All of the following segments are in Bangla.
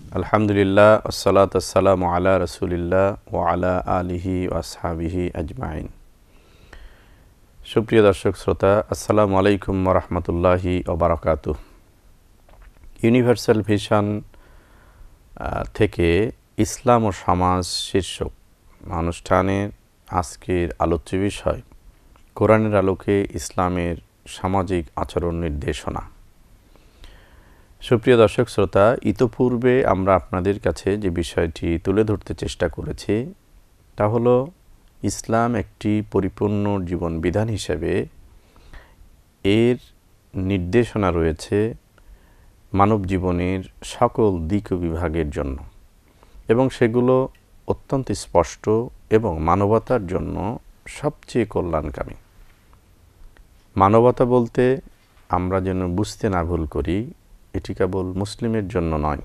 আলহামদুলিল্লাহ আসসালাতু আসসালামু আলা রাসূলিল্লাহ ওয়া আলা আলিহি ওয়া আসহাবিহি আজমাইন। সুপ্রিয় দর্শক শ্রোতা, আসসালামু আলাইকুম ওয়া রাহমাতুল্লাহি ওয়া বারাকাতুহু। ইউনিভার্সাল ভিশন থেকে ইসলাম ও সমাজ শীর্ষক অনুষ্ঠানের আজকের আলোচ্য বিষয় কোরআনের আলোকে ইসলামের সামাজিক আচরণ নির্দেশনা। সুপ্রিয় দর্শক শ্রোতা, ইতোপূর্বে আমরা আপনাদের কাছে যে বিষয়টি তুলে ধরতে চেষ্টা করেছি তা হলো ইসলাম একটি পরিপূর্ণ জীবন বিধান হিসেবে এর নির্দেশনা রয়েছে মানব জীবনের সকল দিক ও বিভাগের জন্য, এবং সেগুলো অত্যন্ত স্পষ্ট এবং মানবতার জন্য সবচেয়ে কল্যাণকামী। মানবতা বলতে আমরা যেন বুঝতে না ভুল করি, এটি কেবল মুসলিমের জন্য নয়।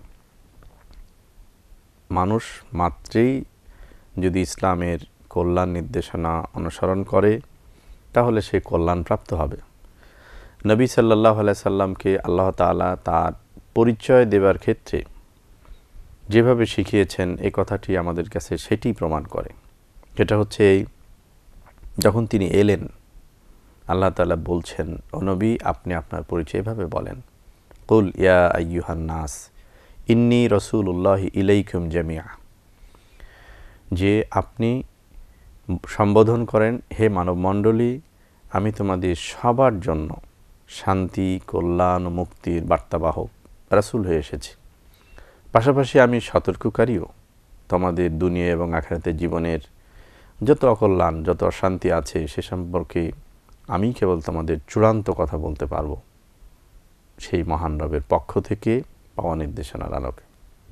মানুষ মাত্রেই যদি ইসলামের কল্যাণ নির্দেশনা অনুসরণ করে তাহলে সে কল্যাণপ্রাপ্ত হবে। নবী সাল্লাল্লাহু আলাইহি সাল্লামকে আল্লাহ তাআলা তার পরিচয় দেবার ক্ষেত্রে যেভাবে শিখিয়েছেন এই কথাটি আমাদের কাছে সেটি প্রমাণ করে। এটা হচ্ছে এই, যখন তিনি এলেন আল্লাহ তাআলা বলছেন, ও নবী আপনি আপনার পরিচয় এভাবে বলেন, কুল ইয়া আইয়ুহান নাস ইন্নী রাসূলুল্লাহি ইলাইকুম জামিআ, যে আপনি সম্বোধন করেন, হে মানবমণ্ডলী আমি তোমাদের সবার জন্য শান্তি, কল্যাণ ও মুক্তির বার্তাবাহক রাসূল হয়ে এসেছি। পাশাপাশি আমি সতর্ককারীও, তোমাদের দুনিয়া এবং আখিরাতের জীবনের যত অকল্যাণ, যত অশান্তি আছে সে সম্পর্কে আমি কেবল তোমাদের চূড়ান্ত কথা বলতে পারবো সেই মহান রবের পক্ষ থেকে পাওয়া নির্দেশনার আলোকে।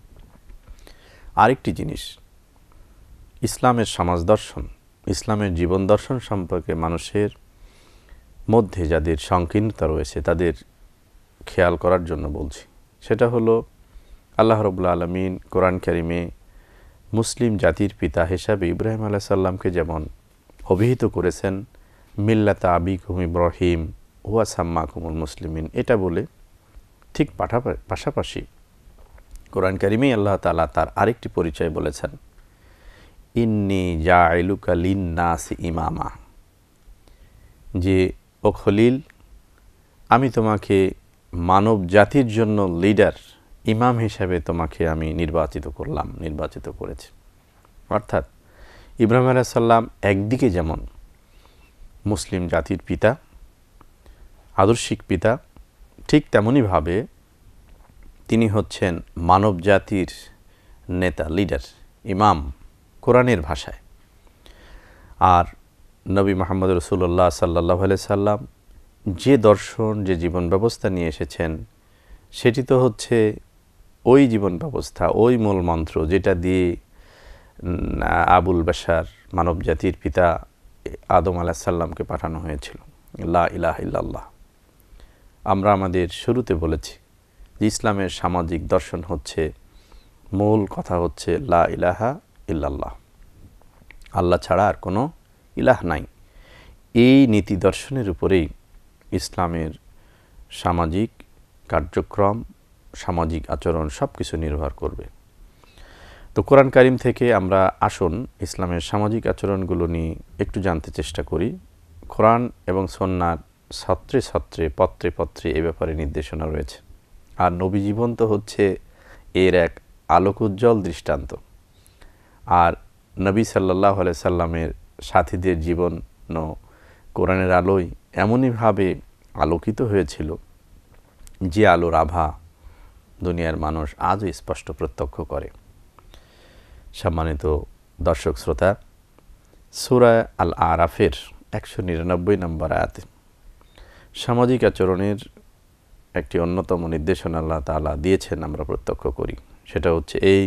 আরেকটি জিনিস, ইসলামের সমাজ দর্শন, ইসলামের জীবন দর্শন সম্পর্কে মানুষের মধ্যে যাদের সংকীর্ণতা রয়েছে তাদের খেয়াল করার জন্য বলছি। সেটা হলো আল্লাহ রাব্বুল আলামিন কোরআন কারিমে মুসলিম জাতির পিতা হিসাবে ইব্রাহিম আলাইহিস সালামকে যেমন অভিহিত করেছেন, মিল্লাতা আবিকুম ইব্রাহিম হুয়া সাম্মাকুমুল মুসলিমিন, এটা বলে ঠিক পাশাপাশি কোরআন কারিমেই আল্লাহ তাআলা তার আরেকটি পরিচয় বলেছেন, ইন্নী জাইলুকা লিন্নাসি ইমামা, যে ও খলিল আমি তোমাকে মানব জাতির জন্য লিডার, ইমাম হিসাবে তোমাকে আমি নির্বাচিত করেছি। অর্থাৎ ইব্রাহিম আলাইহিস সালাম একদিকে যেমন মুসলিম জাতির পিতা, আদর্শিক পিতা, ঠিক তেমনইভাবে তিনি হচ্ছেন মানব জাতির নেতা, লিডার, ইমাম কোরআনের ভাষায়। আর নবী মুহাম্মদ রাসূলুল্লাহ সাল্লাল্লাহু আলাইহি সাল্লাম যে দর্শন, যে জীবন ব্যবস্থা নিয়ে এসেছেন সেটি তো হচ্ছে ওই জীবন ব্যবস্থা, ওই মূল মন্ত্র যেটা দিয়ে আবুল বাশার মানব জাতির পিতা আদম আলাইহিস সালামকে পাঠানো হয়েছিল, লা ইলাহা ইল্লাল্লাহ। আমরা আমাদের শুরুতে বলেছি যে ইসলামের সামাজিক দর্শন হচ্ছে, মূল কথা হচ্ছে লা ইলাহা ইল্লাল্লাহ, আল্লাহ ছাড়া আর কোনো ইলাহ নাই। এই নীতি দর্শনের উপরেই ইসলামের সামাজিক কার্যক্রম, সামাজিক আচরণ সব কিছু নির্ভর করবে। তো কোরআন কারিম থেকে আমরা আসুন ইসলামের সামাজিক আচরণগুলো নিয়ে একটু জানতে চেষ্টা করি। কোরআন এবং সুন্নাহর ছত্রে ছত্রে, পত্রে পত্রে এ ব্যাপারে নির্দেশনা রয়েছে। আর নবী জীবন তো হচ্ছে এর এক আলোকোজ্জ্বল দৃষ্টান্ত। আর নবী সাল্লাল্লাহু আলাইহি সাল্লামের সাথীদের জীবন কোরআনের আলোয় এমনইভাবে আলোকিত হয়েছিল যে আলোর আভা দুনিয়ার মানুষ আজও স্পষ্ট প্রত্যক্ষ করে। সম্মানিত দর্শক শ্রোতা, সূরা আল আরাফের 199 নম্বর আয়াতে সামাজিক আচরণের একটি অন্যতম নির্দেশনা আল্লাহ তাআলা দিয়েছেন, আমরা প্রত্যক্ষ করি। সেটা হচ্ছে এই,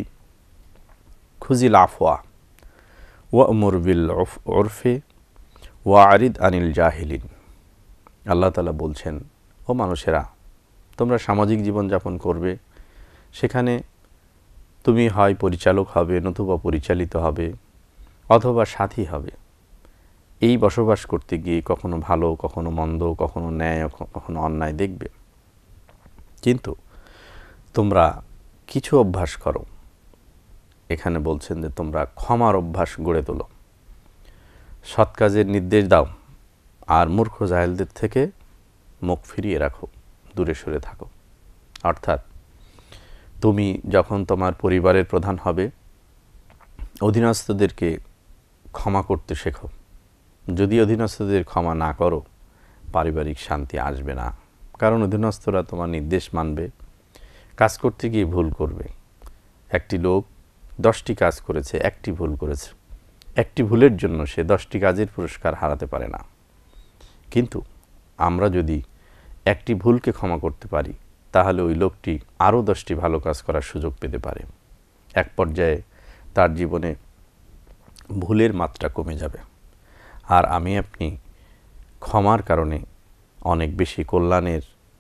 খুজিল আফওয়া ওয়া'মুর বিল উরফি ওয়া'রিদ আনিল জাহিলিন। আল্লাহ তাআলা বলছেন, ও মানুষেরা তোমরা সামাজিক জীবনযাপন করবে, সেখানে তুমি হয় পরিচালক হবে, নতুবা পরিচালিত হবে, অথবা সাথী হবে। এই বসবাস করতে গিয়ে কখনো ভালো, কখনো মন্দ, কখনো ন্যায়, কখনো অন্যায় দেখবে। কিন্তু তোমরা কিছু অভ্যাস করো। এখানে বলছেন যে তোমরা ক্ষমার অভ্যাস গড়ে তোলো, সৎ কাজের নির্দেশ দাও, আর মূর্খ জাহেলদের থেকে মুখ ফিরিয়ে রাখো, দূরে সরে থাকো। অর্থাৎ তুমি যখন তোমার পরিবারের প্রধান হবে, অধীনস্থদেরকে ক্ষমা করতে শেখো। যদি অধীনস্থদের ক্ষমা না করো, পারিবারিক শান্তি আসবে না। কারণ অধীনস্থরা তোমার নির্দেশ মানবে, কাজ করতে গিয়ে ভুল করবে। একটি লোক 10টি কাজ করেছে, একটি ভুল করেছে, একটি ভুলের জন্য সে 10টি কাজের পুরস্কার হারাতে পারে না। কিন্তু আমরা যদি একটি ভুলকে ক্ষমা করতে পারি, তাহলে ওই লোকটি আরও 10টি ভালো কাজ করার সুযোগ পেতে পারে। এক পর্যায়ে তার জীবনে ভুলের মাত্রা কমে যাবে। আর আমি আপনি ক্ষমার কারণে অনেক বেশি কল্যাণের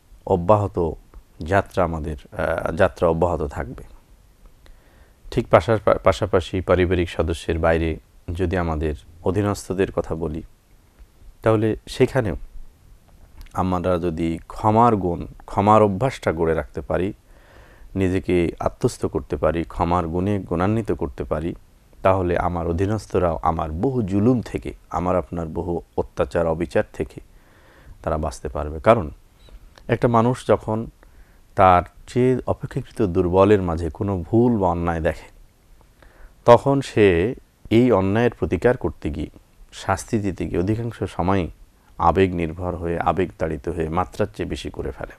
যাত্রা অব্যাহত থাকবে। ঠিক পাশাপাশি পারিবারিক সদস্যের বাইরে যদি আমাদের অধীনস্থদের কথা বলি, তাহলে সেখানেও আমরা যদি ক্ষমার অভ্যাসটা গড়ে রাখতে পারি, নিজেকে আত্মস্থ করতে পারি, ক্ষমার গুণে গুণান্বিত করতে পারি, তাহলে আমার অধীনস্থরাও আমার বহু জুলুম থেকে, আমার আপনার বহু অত্যাচার অবিচার থেকে তারা বাঁচতে পারবে। কারণ একটা মানুষ যখন তার চেয়ে অপেক্ষাকৃত দুর্বলের মাঝে কোনো ভুল বা অন্যায় দেখে, তখন সে এই অন্যায়ের প্রতিকার করতে গিয়ে, শাস্তি দিতে গিয়ে অধিকাংশ সময়ই আবেগ নির্ভর হয়ে, আবেগ তাড়িত হয়ে মাত্রার চেয়ে বেশি করে ফেলে।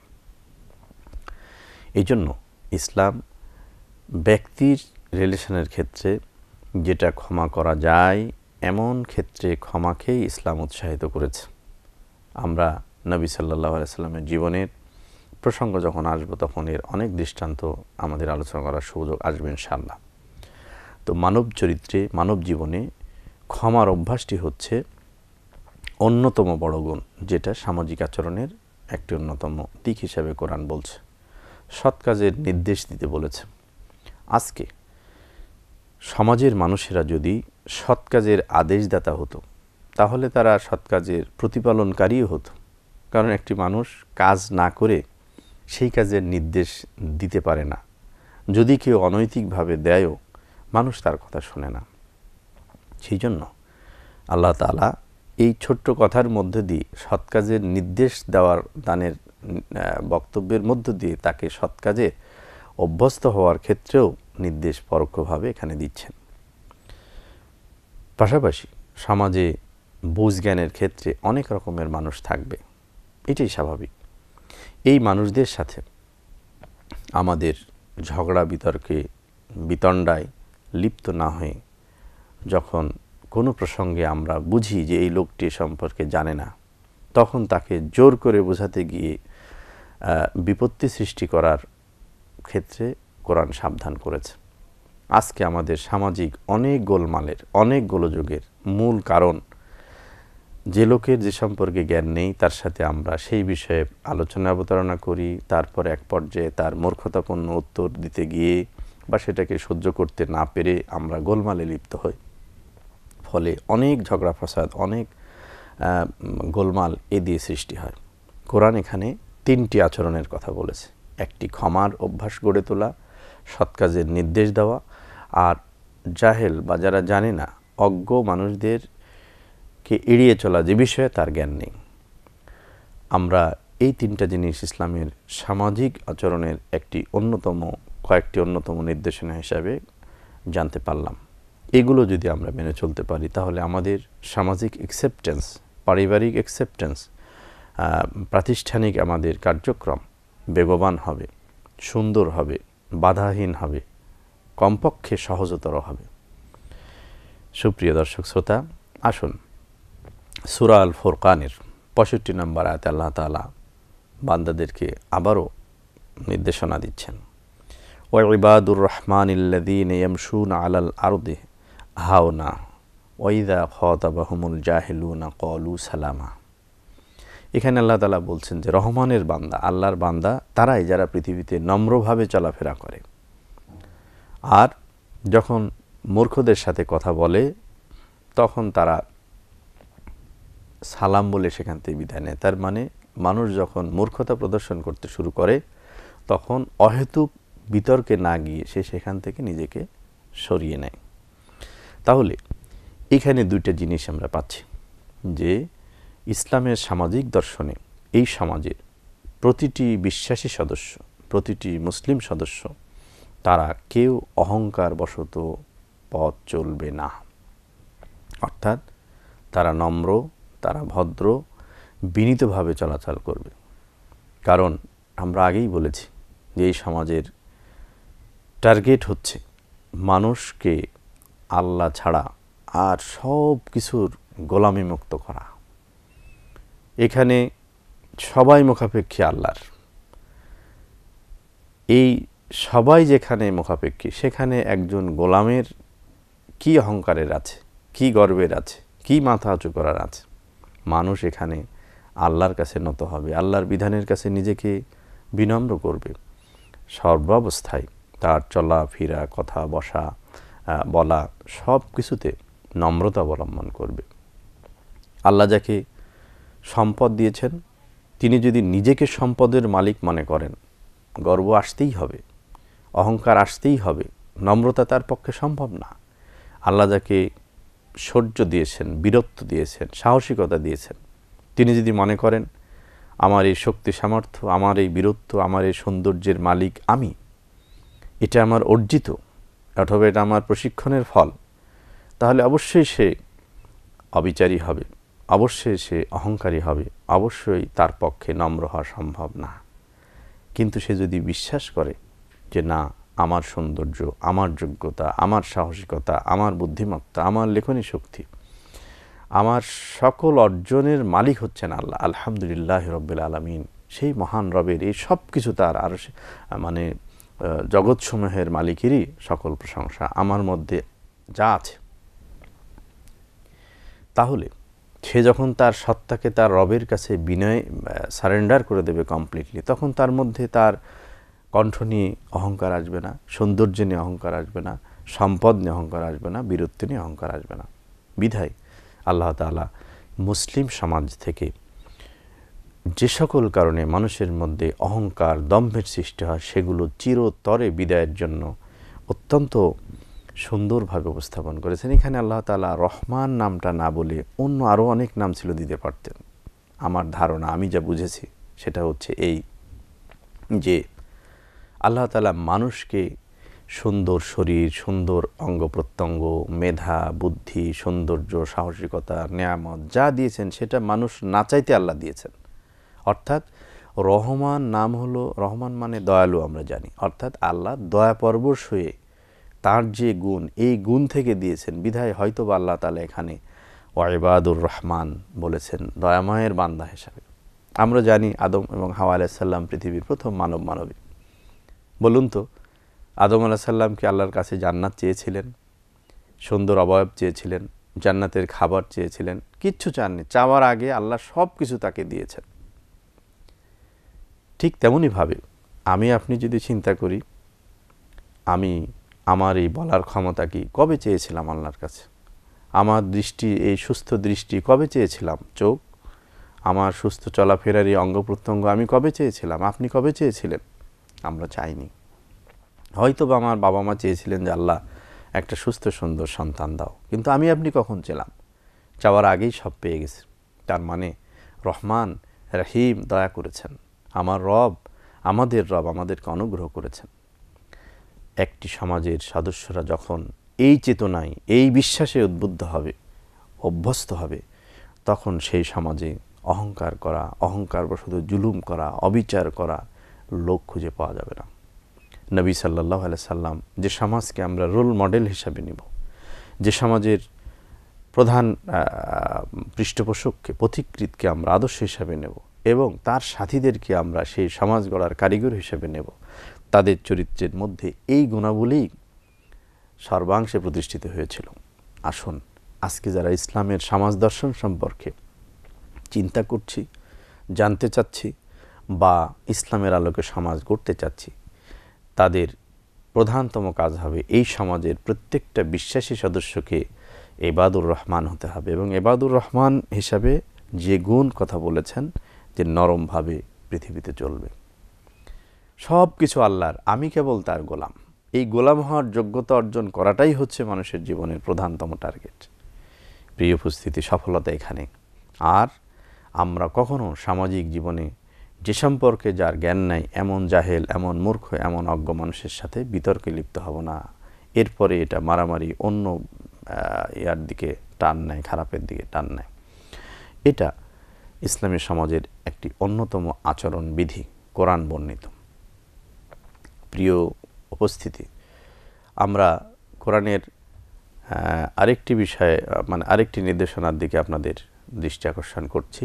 এই জন্য ইসলাম ব্যক্তির রিলেশনের ক্ষেত্রে যেটা ক্ষমা করা যায়, এমন ক্ষেত্রে ক্ষমাকেই ইসলাম উৎসাহিত করেছে। আমরা নবী সাল্লাল্লাহু আলাইহি সাল্লামের জীবনের প্রসঙ্গ যখন আসবো, তখন এর অনেক দৃষ্টান্ত আমাদের আলোচনা করার সুযোগ আসবে ইনশাআল্লাহ। তো মানব চরিত্রে, মানব জীবনে ক্ষমার অভ্যাসটি হচ্ছে অন্যতম বড় গুণ, যেটা সামাজিক আচরণের একটি অন্যতম দিক হিসাবে কোরআন বলছে। সৎ কাজের নির্দেশ দিতে বলেছে। আজকে সমাজের মানুষেরা যদি সৎ কাজের আদেশদাতা হতো, তাহলে তারা সৎ কাজের প্রতিপালনকারীও হতো। কারণ একটি মানুষ কাজ না করে সেই কাজের নির্দেশ দিতে পারে না। যদি কেউ অনৈতিকভাবে দেয়ও, মানুষ তার কথা শোনে না। সেই জন্য আল্লাহ তাআলা এই ছোট্ট কথার মধ্যে দিয়ে, সৎ কাজের নির্দেশ দেওয়ার দানের বক্তব্যের মধ্য দিয়ে তাকে সৎ কাজে অভ্যস্ত হওয়ার ক্ষেত্রেও নির্দেশ পরোক্ষভাবে এখানে দিচ্ছেন। পাশাপাশি সমাজে বুঝ জ্ঞানের ক্ষেত্রে অনেক রকমের মানুষ থাকবে, এটাই স্বাভাবিক। এই মানুষদের সাথে আমাদের ঝগড়া বিতর্কে, বিতণ্ডায় লিপ্ত না হয়ে, যখন কোনো প্রসঙ্গে আমরা বুঝি যে এই লোকটি সম্পর্কে জানে না, তখন তাকে জোর করে বোঝাতে গিয়ে বিপত্তি সৃষ্টি করার ক্ষেত্রে কোরআন সাবধান করেছে। আজকে আমাদের সামাজিক অনেক গোলমালের, অনেক গোলযোগের মূল কারণ, যে লোকের যে সম্পর্কে জ্ঞান নেই, তার সাথে আমরা সেই বিষয়ে আলোচনা অবতারণা করি, তারপর এক পর্যায়ে তার মূর্খতাপূর্ণ উত্তর দিতে গিয়ে বা সেটাকে সহ্য করতে না পেরে আমরা গোলমালে লিপ্ত হই। ফলে অনেক ঝগড়া ফাসাদ, অনেক গোলমাল এ দিয়ে সৃষ্টি হয়। কোরআন এখানে 3টি আচরণের কথা বলেছে। একটি ক্ষমার অভ্যাস গড়ে তোলা, সৎ কাজের নির্দেশ দেওয়া, আর জাহেল বা যারা জানে না, অজ্ঞ মানুষদেরকে এড়িয়ে চলা, যে বিষয়ে তার জ্ঞান নেই। আমরা এই 3টা জিনিস ইসলামের সামাজিক আচরণের কয়েকটি অন্যতম নির্দেশনা হিসাবে জানতে পারলাম। এগুলো যদি আমরা মেনে চলতে পারি, তাহলে আমাদের সামাজিক অ্যাকসেপ্টেন্স, পারিবারিক অ্যাকসেপ্টেন্স, প্রাতিষ্ঠানিক আমাদের কার্যক্রম বেগবান হবে, সুন্দর হবে, বাধাহীন হবে, কমপক্ষে সহজতর হবে। সুপ্রিয় দর্শক শ্রোতা, আসুন সূরা আল ফুরকানের 65 নম্বর আয়াতে আল্লাহ তাআলা বান্দাদেরকে আবারও নির্দেশনা দিচ্ছেন। ওয়া ইবাদুর রহমানিল্লাযীনা ইয়ামশুনা আলাল আরদি হাওনা ওয়া ইযা খাতাবাহুমুল জাহিলুনা ক্বালু সালামা। এখানে আল্লাহ তাআলা বলছেন যে রহমানের বান্দা, আল্লাহর বান্দা তারাই যারা পৃথিবীতে নম্রভাবে চলাফেরা করে, আর যখন মূর্খদের সাথে কথা বলে তখন তারা সালাম বলে সেখান থেকে বিদায় নেয়। তার মানে মানুষ যখন মূর্খতা প্রদর্শন করতে শুরু করে, তখন অহেতুক বিতর্কে না গিয়ে সে সেখান থেকে নিজেকে সরিয়ে নেয়। তাহলে এখানে দুইটা জিনিস আমরা পাচ্ছি যে ইসলামের সামাজিক দর্শনে এই সমাজের প্রতিটি বিশ্বাসী সদস্য, প্রতিটি মুসলিম সদস্য, তারা কেউ অহংকার বশত পথ চলবে না। অর্থাৎ তারা নম্র, তারা ভদ্র, বিনীতভাবে চলাচল করবে। কারণ আমরা আগেই বলেছি যে এই সমাজের টার্গেট হচ্ছে মানুষকে আল্লাহ ছাড়া আর সব কিছুর গোলামি মুক্ত করা। এখানে সবাই মুখাপেক্ষী আল্লাহর। এই সবাই যেখানে মুখাপেক্ষী, সেখানে একজন গোলামের কি অহংকারের আছে, কি গর্বের আছে, কি মাথা উঁচু করার আছে? মানুষ এখানে আল্লাহর কাছে নত হবে, আল্লাহর বিধানের কাছে নিজেকে বিনম্র করবে। সর্বাবস্থায় তার চলা ফিরা, কথা বসা বলা সব কিছুতে নম্রতা অবলম্বন করবে। আল্লাহ যাকে সম্পদ দিয়েছেন, তিনি যদি নিজেকে সম্পদের মালিক মনে করেন, গর্ব আসতেই হবে, অহংকার আসতেই হবে, নম্রতা তার পক্ষে সম্ভব না। আল্লাহ যাকে শৌর্য দিয়েছেন, বীরত্ব দিয়েছেন, সাহসিকতা দিয়েছেন, তিনি যদি মনে করেন আমার এই শক্তি সামর্থ্য, আমার এই বীরত্ব, আমার এই সৌন্দর্যের মালিক আমি, এটা আমার অর্জিত অথবা এটা আমার প্রশিক্ষণের ফল, তাহলে অবশ্যই সে অবিচারী হবে, অবশ্যই সে অহংকারী হবে, অবশ্যই তার পক্ষে নম্র হওয়া সম্ভব না। কিন্তু সে যদি বিশ্বাস করে যে না, আমার সৌন্দর্য, আমার যোগ্যতা, আমার সাহসিকতা, আমার বুদ্ধিমত্তা, আমার লেখনী শক্তি, আমার সকল অর্জনের মালিক হচ্ছেন আল্লাহ, আলহামদুলিল্লাহ রব্বিল আলামিন, সেই মহান রবের এই সব কিছু তার, আর মানে জগৎসমূহের মালিকেরই সকল প্রশংসা আমার মধ্যে যা আছে, তাহলে সে যখন তার সত্তাকে তার রবের কাছে বিনয় সারেন্ডার করে দেবে কমপ্লিটলি, তখন তার মধ্যে তার কণ্ঠ নিয়ে অহংকার আসবে না, সৌন্দর্য নিয়ে অহংকার আসবে না, সম্পদ নিয়ে অহংকার আসবে না, বীরত্ব নিয়ে অহংকার আসবে না। বিধায় আল্লাহ তাআলা মুসলিম সমাজ থেকে যে সকল কারণে মানুষের মধ্যে অহংকার, দম্ভের সৃষ্টি হয়, সেগুলো চিরতরে বিদায়ের জন্য অত্যন্ত সুন্দরভাবে উপস্থাপন করেছেন। এখানে আল্লাহ তাআলা রহমান নামটা না বলে অন্য আরও অনেক নাম ছিল দিতে পারতেন। আমার ধারণা, আমি যা বুঝেছি সেটা হচ্ছে এই যে আল্লাহ তাআলা মানুষকে সুন্দর শরীর, সুন্দর অঙ্গ প্রত্যঙ্গ, মেধা, বুদ্ধি, সৌন্দর্য, সাহসিকতা, নেয়ামত যা দিয়েছেন সেটা মানুষ না চাইতে আল্লাহ দিয়েছেন। অর্থাৎ রহমান নাম হলো, রহমান মানে দয়ালু আমরা জানি, অর্থাৎ আল্লাহ দয়াপরবশ হয়ে তার যে গুণ, এই গুণ থেকে দিয়েছেন। বিধায় হয়তো বা আল্লাহ তাআলা এখানে ওয়াইবাদুর রহমান বলেছেন, দয়াময়ের বান্দা হিসাবে। আমরা জানি আদম এবং হাওয়া আলাইহিস সালাম পৃথিবীর প্রথম মানবী। বলুন তো, আদম আলাইহিস সালামকে আল্লাহর কাছে জান্নাত চেয়েছিলেন, সুন্দর অবয়ব চেয়েছিলেন, জান্নাতের খাবার চেয়েছিলেন, কিচ্ছু চাননি। চাওয়ার আগে আল্লাহ সব কিছু তাকে দিয়েছেন। ঠিক তেমনইভাবে আমি আপনি যদি চিন্তা করি, আমি আমার এই বলার ক্ষমতা কি কবে চেয়েছিলাম আল্লাহর কাছে? আমার দৃষ্টি, এই সুস্থ দৃষ্টি কবে চেয়েছিলাম? চোখ, আমার সুস্থ চলাফেরার এই অঙ্গ প্রত্যঙ্গ আমি কবে চেয়েছিলাম? আপনি কবে চেয়েছিলেন? আমরা চাইনি। হয়তো বা আমার বাবা মা চেয়েছিলেন যে আল্লাহ একটা সুস্থ সুন্দর সন্তান দাও, কিন্তু আমি আপনি কখন ছিলাম? চাওয়ার আগেই সব পেয়ে গেছি। তার মানে রহমান রহিম দয়া করেছেন, আমার রব, আমাদের রব আমাদেরকে অনুগ্রহ করেছেন। একটি সমাজের সদস্যরা যখন এই চেতনায়, এই বিশ্বাসে উদ্বুদ্ধ হবে, অভ্যস্ত হবে, তখন সেই সমাজে অহংকার করা, অহংকারবশত জুলুম করা, অবিচার করা লোক খুঁজে পাওয়া যাবে না। নবী সাল্লাল্লাহু আলাইহি সাল্লাম যে সমাজকে আমরা রোল মডেল হিসাবে নিব, যে সমাজের প্রধান পৃষ্ঠপোষককে, পথিকৃতকে আমরা আদর্শ হিসাবে নেব এবং তার সাথীদেরকে আমরা সেই সমাজ গড়ার কারিগর হিসেবে নেব, তাদের চরিত্রের মধ্যে এই গুণাবলী সর্বাংশে প্রতিষ্ঠিত হয়েছিল। আসুন, আজকে যারা ইসলামের সমাজ দর্শন সম্পর্কে চিন্তা করছি, জানতে চাচ্ছি বা ইসলামের আলোকে সমাজ গড়তে চাচ্ছি, তাদের প্রধানতম কাজ হবে এই সমাজের প্রত্যেকটা বিশ্বাসী সদস্যকে ইবাদুর রহমান হতে হবে। এবং ইবাদুর রহমান হিসাবে যে গুণ কথা বলেছেন, যে নরমভাবে পৃথিবীতে চলবে। সব কিছু আল্লাহর, আমি কেবল তার গোলাম। এই গোলাম হওয়ার যোগ্যতা অর্জন করাটাই হচ্ছে মানুষের জীবনের প্রধানতম টার্গেট। প্রিয় উপস্থিতি, সফলতা এখানে। আর আমরা কখনো সামাজিক জীবনে যে সম্পর্কে যার জ্ঞান নাই এমন জাহেল, এমন মূর্খ, এমন অজ্ঞ মানুষের সাথে বিতর্কে লিপ্ত হব না। এরপরে এটা মারামারি, অন্য ইয়ার দিকে টান নেয়, খারাপের দিকে টান নেয়। এটা ইসলামী সমাজের একটি অন্যতম আচরণ বিধি, কোরআন বর্ণিত। প্রিয় উপস্থিতি, আমরা কোরআনের আরেকটি বিষয়ে মানে আরেকটি নির্দেশনার দিকে আপনাদের দৃষ্টি আকর্ষণ করছি।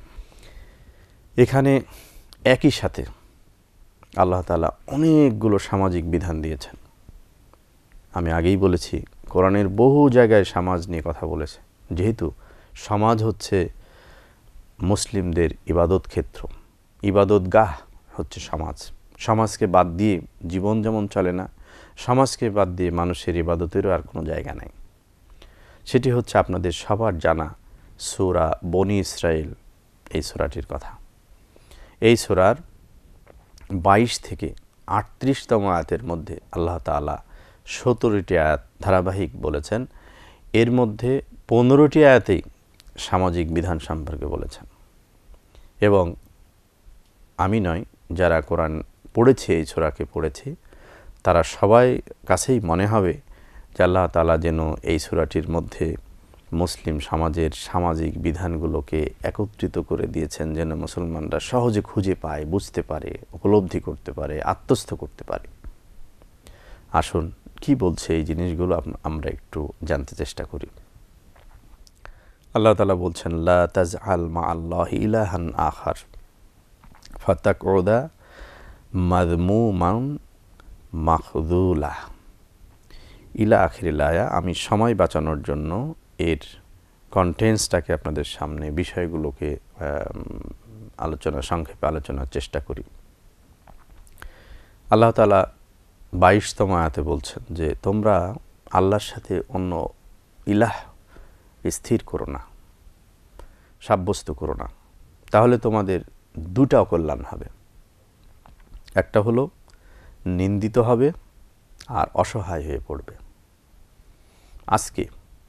এখানে একই সাথে আল্লাহ তাআলা অনেকগুলো সামাজিক বিধান দিয়েছেন। আমি আগেই বলেছি, কোরআনের বহু জায়গায় সমাজ নিয়ে কথা বলেছে। যেহেতু সমাজ হচ্ছে মুসলিমদের ইবাদত ক্ষেত্র, ইবাদতগাহ হচ্ছে সমাজ। সমাজকে বাদ দিয়ে জীবন যেমন চলে না, সমাজকে বাদ দিয়ে মানুষের ইবাদতেরও আর কোনো জায়গা নেই। সেটি হচ্ছে আপনাদের সবার জানা সূরা বনী ইসরাইল, এই সূরাটির কথা। এই সূরার 22 থেকে 38তম আয়াতের মধ্যে আল্লাহ তাআলা 17টি আয়াত ধারাবাহিক বলেছেন। এর মধ্যে 15টি আয়াতেই সামাজিক বিধান সম্পর্কে বলেছেন। এবং আমি নয়, যারা কোরআন পড়েছে, এই সূরাকে পড়েছে, তারা সবাই কাছেই মনে হবে যে আল্লাহ তাআলা যেন এই সূরাটির মধ্যে মুসলিম সমাজের সামাজিক বিধানগুলোকে একত্রিত করে দিয়েছেন, যেন মুসলমানরা সহজে খুঁজে পায়, বুঝতে পারে, উপলব্ধি করতে পারে, আত্মস্থ করতে পারে। আসুন, কি বলছে এই জিনিসগুলো আমরা একটু জানতে চেষ্টা করি। আল্লাহ তাআলা বলছেন, লা তাজআল মা আল্লাহি ইলাহান আখার ফাতাকউদা মাযমুমান মাখযুলা ইলা আখিরিল আয়া। আমি সময় বাঁচানোর জন্য এর কন্টেন্টসটাকে আপনাদের সামনে, বিষয়গুলোকে সংক্ষেপে আলোচনার চেষ্টা করি। আল্লাহ তাআলা 22তম আয়াতে বলছেন যে তোমরা আল্লাহর সাথে অন্য ইলাহ স্থির করো না, সাব্যস্ত করো না, তাহলে তোমাদের দুটা অকল্যাণ হবে। একটা হলো নিন্দিত হবে আর অসহায় হয়ে পড়বে। আজকে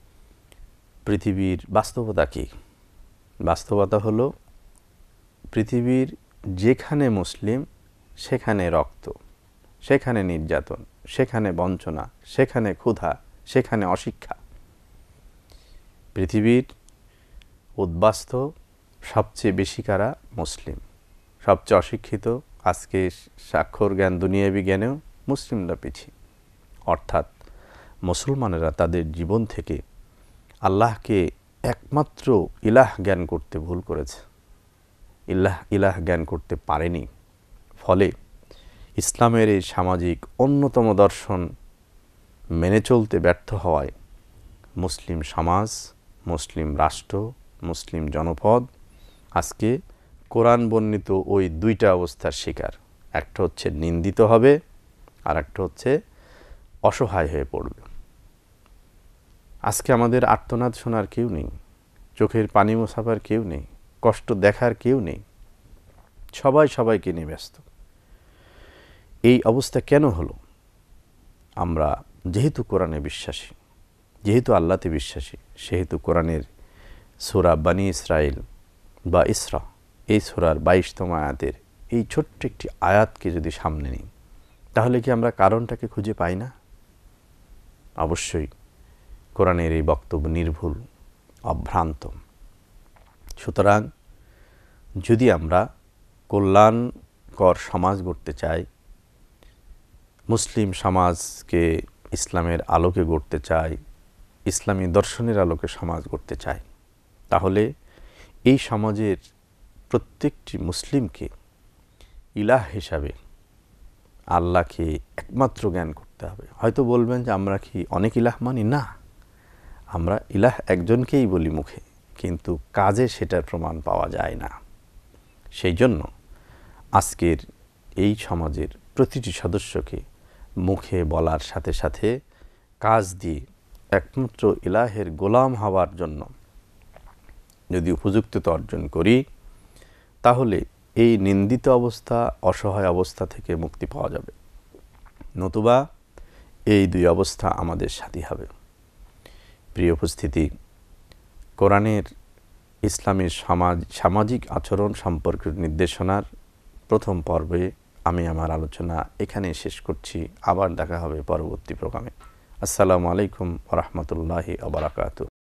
পৃথিবীর বাস্তবতা কি? বাস্তবতা হলো পৃথিবীর যেখানে মুসলিম সেখানে রক্ত, সেখানে নির্যাতন, সেখানে বঞ্চনা, সেখানে ক্ষুধা, সেখানে অশিক্ষা। পৃথিবীর উদ্বাস্তু সবচেয়ে বেশি কারা? মুসলিম। সবচেয়ে অশিক্ষিত আজকে স্বাক্ষর জ্ঞান, দুনিয়াবি জ্ঞানেও মুসলিমরা পিছিয়ে। অর্থাৎ মুসলমানেরা তাদের জীবন থেকে আল্লাহকে একমাত্র ইলাহ জ্ঞান করতে ভুল করেছে, ইলাহ জ্ঞান করতে পারেনি। ফলে ইসলামের এই সামাজিক অন্যতম দর্শন মেনে চলতে ব্যর্থ হওয়ায় মুসলিম সমাজ, মুসলিম রাষ্ট্র, মুসলিম জনপদ আজকে কোরআন বর্ণিত ওই দুইটা অবস্থার শিকার। একটা হচ্ছে নিন্দিত হবে, আর একটা হচ্ছে অসহায় হয়ে পড়বে। আজকে আমাদের আর্তনাদ শোনার কেউ নেই, চোখের পানি মোছাবার কেউ নেই, কষ্ট দেখার কেউ নেই, সবাই সবাইকে নিয়ে ব্যস্ত। এই অবস্থা কেন হলো? আমরা যেহেতু কোরআনে বিশ্বাসী, যেহেতু আল্লাহতে বিশ্বাসী, সেহেতু কোরআনের সূরা বনী ইসরাইল বা ইসরা, এই সূরার 22তম আয়াতের এই ছোট্ট একটি আয়াতকে যদি সামনে নিই, তাহলে কি আমরা কারণটাকে খুঁজে পাই না? অবশ্যই কোরআনের এই বক্তব্য নির্ভুল, অভ্রান্ত। সুতরাং যদি আমরা কল্যাণকর সমাজ গড়তে চাই, মুসলিম সমাজকে ইসলামের আলোকে গড়তে চাই, ইসলামী দর্শনের আলোকে সমাজ গড়তে চাই, তাহলে এই সমাজের প্রত্যেকটি মুসলিমকে ইলাহ হিসাবে আল্লাহকে একমাত্র জ্ঞান করতে হবে। হয়তো বলবেন যে আমরা কি অনেক ইলাহ মানি? না, আমরা ইলাহ একজনকেই বলি মুখে, কিন্তু কাজে সেটার প্রমাণ পাওয়া যায় না। সেই জন্য আজকের এই সমাজের প্রতিটি সদস্যকে মুখে বলার সাথে সাথে কাজ দিয়ে একমাত্র ইলাহের গোলাম হওয়ার জন্য যদি উপযুক্ততা অর্জন করি, তাহলে এই নিন্দিত অবস্থা, অসহায় অবস্থা থেকে মুক্তি পাওয়া যাবে, নতুবা এই দুই অবস্থা আমাদের সাথী হবে। প্রিয় উপস্থিতি, কোরআনের ইসলামের সামাজিক আচরণ সম্পর্কিত নির্দেশনার প্রথম পর্বে আমি আমার আলোচনা এখানে শেষ করছি। আবার দেখা হবে পরবর্তী প্রোগ্রামে। আসসালামু আলাইকুম ওয়া রাহমাতুল্লাহি ওয়া বারাকাতুহু।